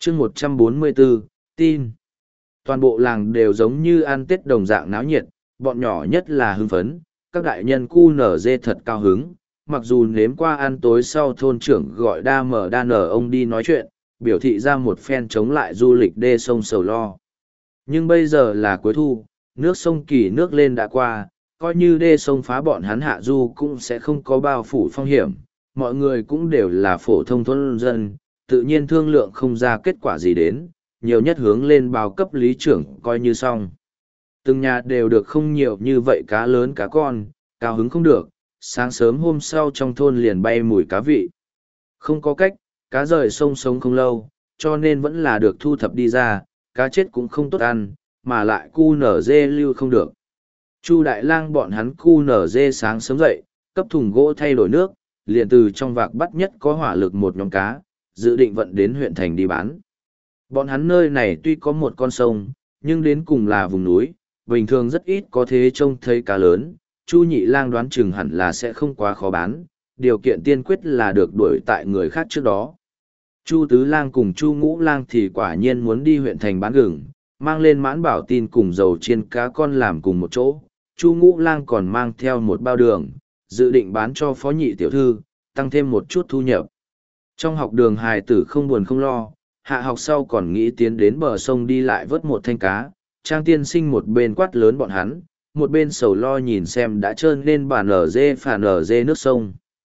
chương 144, tin. Toàn bộ làng đều giống như ăn Tết đồng dạng náo nhiệt, bọn nhỏ nhất là hưng phấn, các đại nhân cu nở dê thật cao hứng. Mặc dù nếm qua ăn tối sau thôn trưởng gọi đa nở ông đi nói chuyện, biểu thị ra một phen chống lại du lịch đê sông Sầu Lo. Nhưng bây giờ là cuối thu, nước sông Kỳ nước lên đã qua, coi như đê sông phá bọn hắn hạ du cũng sẽ không có bao phủ phong hiểm. Mọi người cũng đều là phổ thông thôn dân, tự nhiên thương lượng không ra kết quả gì đến, nhiều nhất hướng lên báo cấp lý trưởng coi như xong. Từng nhà đều được không nhiều như vậy cá lớn cá con, cao hứng không được, sáng sớm hôm sau trong thôn liền bay mùi cá vị. Không có cách, cá rời sông sống không lâu, cho nên vẫn là được thu thập đi ra, cá chết cũng không tốt ăn, mà lại cu nở dê lưu không được. Chu Đại Lang bọn hắn cu nở dê sáng sớm dậy, cấp thùng gỗ thay đổi nước, liền từ trong vạc bắt nhất có hỏa lực một nhóm cá, dự định vận đến huyện thành đi bán. Bọn hắn nơi này tuy có một con sông, nhưng đến cùng là vùng núi, bình thường rất ít có thế trông thấy cá lớn. Chu Nhị Lang đoán chừng hẳn là sẽ không quá khó bán, điều kiện tiên quyết là được đuổi tại người khác trước đó. Chu Tứ Lang cùng Chu Ngũ Lang thì quả nhiên muốn đi huyện thành bán gừng, mang lên mãn bảo tin cùng dầu chiên cá con làm cùng một chỗ. Chu Ngũ Lang còn mang theo một bao đường, dự định bán cho phó nhị tiểu thư, tăng thêm một chút thu nhập. Trong học đường hài tử không buồn không lo, hạ học sau còn nghĩ tiến đến bờ sông đi lại vớt một thanh cá. Trang tiên sinh một bên quát lớn bọn hắn, một bên sầu lo nhìn xem đã trơn lên bà nở dê phà nở dê nước sông.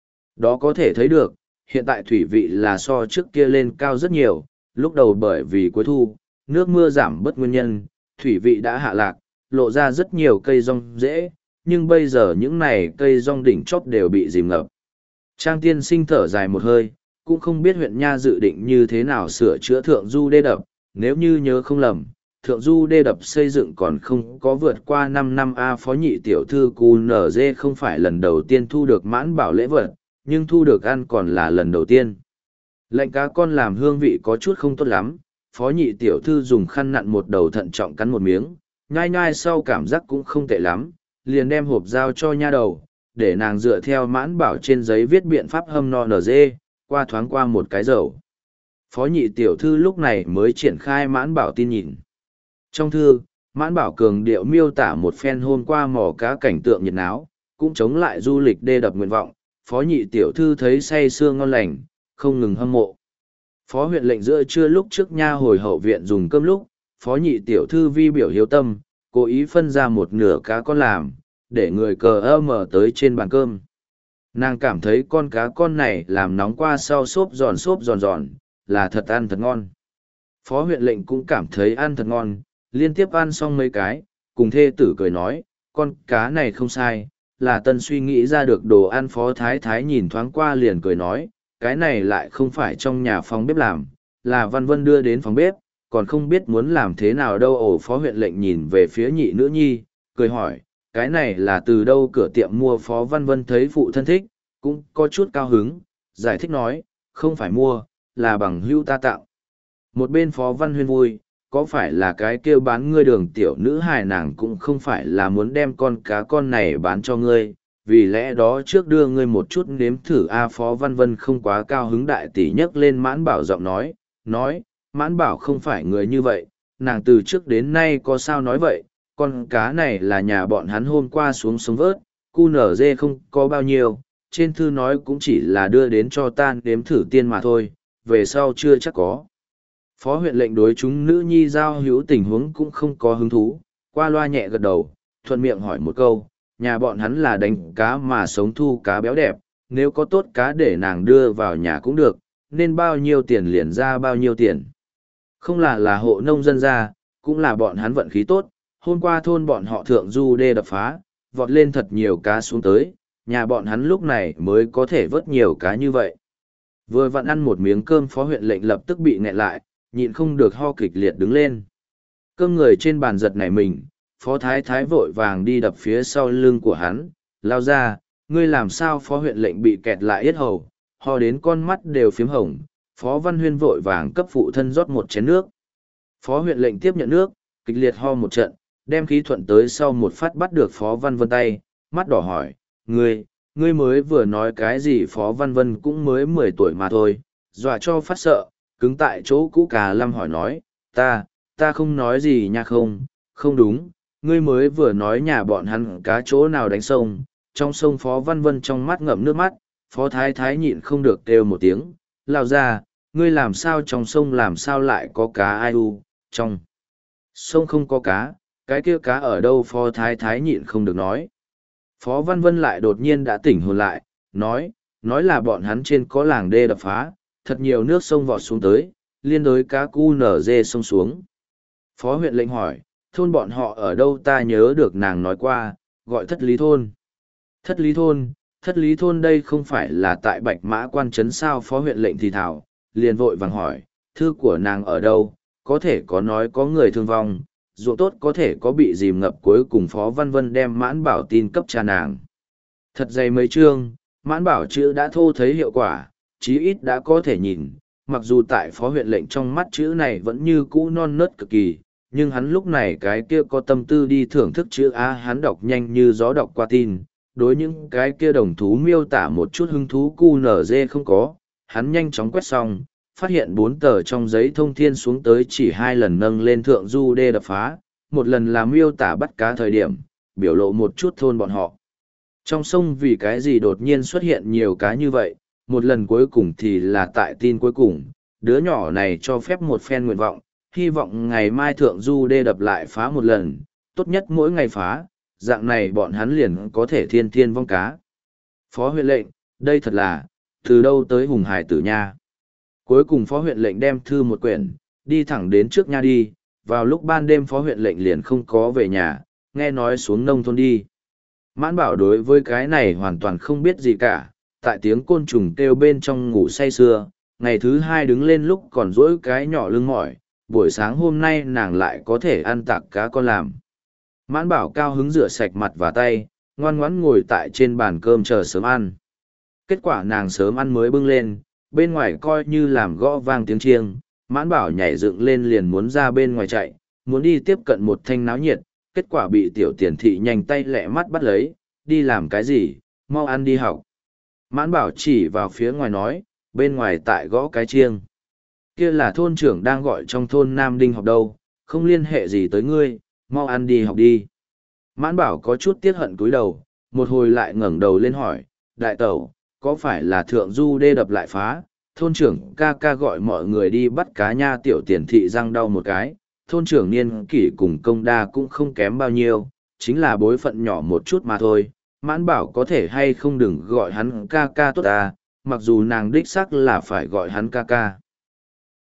Đó có thể thấy được, hiện tại thủy vị là so trước kia lên cao rất nhiều, lúc đầu bởi vì cuối thu, nước mưa giảm bớt nguyên nhân, thủy vị đã hạ lạc, lộ ra rất nhiều cây rong rễ, nhưng bây giờ những này cây rong đỉnh chóp đều bị dìm ngập. Trang tiên sinh thở dài một hơi, cũng không biết huyện Nha dự định như thế nào sửa chữa thượng du đê đập, nếu như nhớ không lầm. Thượng du đê đập xây dựng còn không có vượt qua 5 năm A phó nhị tiểu thư cu nở dê không phải lần đầu tiên thu được mãn bảo lễ vật, nhưng thu được ăn còn là lần đầu tiên. Lệnh cá con làm hương vị có chút không tốt lắm, phó nhị tiểu thư dùng khăn nặn một đầu thận trọng cắn một miếng, nhai nhai sau cảm giác cũng không tệ lắm, liền đem hộp giao cho nha đầu, để nàng dựa theo mãn bảo trên giấy viết biện pháp hâm no nở dê, qua thoáng qua một cái dầu. Phó nhị tiểu thư lúc này mới triển khai mãn bảo tin nhìn. Trong thư, mãn bảo cường điệu miêu tả một phen hôm qua mò cá cảnh tượng nhiệt náo, cũng chống lại du lịch đê đập nguyện vọng, phó nhị tiểu thư thấy say sưa ngon lành, không ngừng hâm mộ. Phó huyện lệnh giữa trưa lúc trước nha hồi hậu viện dùng cơm lúc, phó nhị tiểu thư vi biểu hiếu tâm, cố ý phân ra một nửa cá con làm, để người cờ mở tới trên bàn cơm. Nàng cảm thấy con cá con này làm nóng qua sau xốp giòn giòn, là thật ăn thật ngon. Phó huyện lệnh cũng cảm thấy ăn thật ngon, liên tiếp ăn xong mấy cái, cùng thê tử cười nói, con cá này không sai, là tân suy nghĩ ra được đồ ăn. Phó thái thái nhìn thoáng qua liền cười nói, cái này lại không phải trong nhà phòng bếp làm, là Văn Vân đưa đến phòng bếp, còn không biết muốn làm thế nào đâu. Ổ phó huyện lệnh nhìn về phía nhị nữ nhi, cười hỏi, cái này là từ đâu? Cửa tiệm mua. Phó Văn Vân thấy phụ thân thích, cũng có chút cao hứng, giải thích nói, không phải mua, là bằng hữu ta tặng. Một bên Phó Văn Huyên vui, có phải là cái kêu bán ngươi đường tiểu nữ hài, nàng cũng không phải là muốn đem con cá con này bán cho ngươi, vì lẽ đó trước đưa ngươi một chút nếm thử. Phó Văn Vân không quá cao hứng. Đại tỷ nhấc lên mãn bảo giọng nói, mãn bảo không phải người như vậy, nàng từ trước đến nay có sao nói vậy, con cá này là nhà bọn hắn hôm qua xuống sống vớt, cu nở dê không có bao nhiêu, trên thư nói cũng chỉ là đưa đến cho ta nếm thử tiên mà thôi, về sau chưa chắc có. Phó huyện lệnh đối chúng nữ nhi giao hữu tình huống cũng không có hứng thú, qua loa nhẹ gật đầu, thuận miệng hỏi một câu, nhà bọn hắn là đánh cá mà sống thu cá béo đẹp, nếu có tốt cá để nàng đưa vào nhà cũng được, nên bao nhiêu tiền liền ra bao nhiêu tiền. Không là hộ nông dân ra, cũng là bọn hắn vận khí tốt, hôm qua thôn bọn họ thượng du đê đập phá, vọt lên thật nhiều cá xuống tới, nhà bọn hắn lúc này mới có thể vớt nhiều cá như vậy. Vừa vặn ăn một miếng cơm, phó huyện lệnh lập tức bị nghẹn lại, nhịn không được ho kịch liệt đứng lên. Cơm người trên bàn giật nảy mình, phó thái thái vội vàng đi đập phía sau lưng của hắn, lao ra, ngươi làm sao? Phó huyện lệnh bị kẹt lại yết hầu, ho đến con mắt đều phiếm hồng. Phó Văn Huyên vội vàng cấp phụ thân rót một chén nước. Phó huyện lệnh tiếp nhận nước, kịch liệt ho một trận, đem khí thuận tới sau một phát bắt được Phó Văn Vân tay, mắt đỏ hỏi, ngươi mới vừa nói cái gì? Phó Văn Vân cũng mới 10 tuổi mà thôi, dọa cho phát sợ, cứng tại chỗ cũ Cà Lâm hỏi nói, ta không nói gì nha, không đúng, ngươi mới vừa nói nhà bọn hắn cá chỗ nào đánh sông, trong sông Phó Văn Vân trong mắt ngậm nước mắt, Phó Thái Thái nhịn không được kêu một tiếng, lao ra, ngươi làm sao trong sông làm sao lại có cá ai u, trong sông không có cá, cái kia cá ở đâu Phó Thái Thái nhịn không được nói. Phó Văn Vân lại đột nhiên đã tỉnh hồn lại, nói là bọn hắn trên có làng đê đập phá, thật nhiều nước sông vọt xuống tới, liên đối cá cu nở dê sông xuống. Phó huyện lệnh hỏi, thôn bọn họ ở đâu ta nhớ được nàng nói qua, gọi Thất Lý Thôn. Thất Lý Thôn đây không phải là tại Bạch Mã Quan Trấn sao? Phó huyện lệnh thì thảo, liền vội vàng hỏi, thư của nàng ở đâu, có thể có nói có người thương vong, ruộng tốt có thể có bị dìm ngập. Cuối cùng Phó Văn Vân đem Mãn Bảo tin cấp cha nàng. Thật dày mấy chương, Mãn Bảo chữ đã thô thấy hiệu quả, chí ít đã có thể nhìn, mặc dù tại phó huyện lệnh trong mắt chữ này vẫn như cũ non nớt cực kỳ, nhưng hắn lúc này cái kia có tâm tư đi thưởng thức chữ A, hắn đọc nhanh như gió đọc qua tin, đối những cái kia đồng thú miêu tả một chút hứng thú cu nở dê không có, hắn nhanh chóng quét xong, phát hiện 4 tờ trong giấy thông thiên xuống tới chỉ 2 lần nâng lên thượng du đê đập phá, một lần là miêu tả bắt cá thời điểm, biểu lộ một chút thôn bọn họ. Trong sông vì cái gì đột nhiên xuất hiện nhiều cá như vậy, một lần cuối cùng thì là tại tin cuối cùng, đứa nhỏ này cho phép một phen nguyện vọng, hy vọng ngày mai thượng du đê đập lại phá một lần, tốt nhất mỗi ngày phá, dạng này bọn hắn liền có thể thiên thiên vong cá. Phó huyện lệnh, đây thật là, từ đâu tới hùng hải tử nha. Cuối cùng phó huyện lệnh đem thư một quyển, đi thẳng đến trước nha đi, vào lúc ban đêm phó huyện lệnh liền không có về nhà, nghe nói xuống nông thôn đi. Mãn Bảo đối với cái này hoàn toàn không biết gì cả, tại tiếng côn trùng kêu bên trong ngủ say sưa, ngày thứ 2 đứng lên lúc còn dỗi cái nhỏ lưng mỏi, buổi sáng hôm nay nàng lại có thể ăn tạc cá con làm. Mãn Bảo cao hứng rửa sạch mặt và tay, ngoan ngoãn ngồi tại trên bàn cơm chờ sớm ăn. Kết quả nàng sớm ăn mới bưng lên, bên ngoài coi như làm gõ vang tiếng chiêng, Mãn Bảo nhảy dựng lên liền muốn ra bên ngoài chạy, muốn đi tiếp cận một thanh náo nhiệt, kết quả bị tiểu tiền thị nhanh tay lẹ mắt bắt lấy, đi làm cái gì, mau ăn đi học. Mãn Bảo chỉ vào phía ngoài nói, bên ngoài tại gõ cái chiêng. Kia là thôn trưởng đang gọi trong thôn Nam Đinh học đâu, không liên hệ gì tới ngươi, mau ăn đi học đi. Mãn Bảo có chút tiếc hận cúi đầu, một hồi lại ngẩng đầu lên hỏi, đại tẩu, có phải là thượng du đê đập lại phá, thôn trưởng ca ca gọi mọi người đi bắt cá nha. Tiểu tiền thị răng đau một cái, thôn trưởng niên kỷ cùng công đa cũng không kém bao nhiêu, chính là bối phận nhỏ một chút mà thôi. Mãn Bảo có thể hay không đừng gọi hắn ca ca tốt à, mặc dù nàng đích xác là phải gọi hắn ca ca.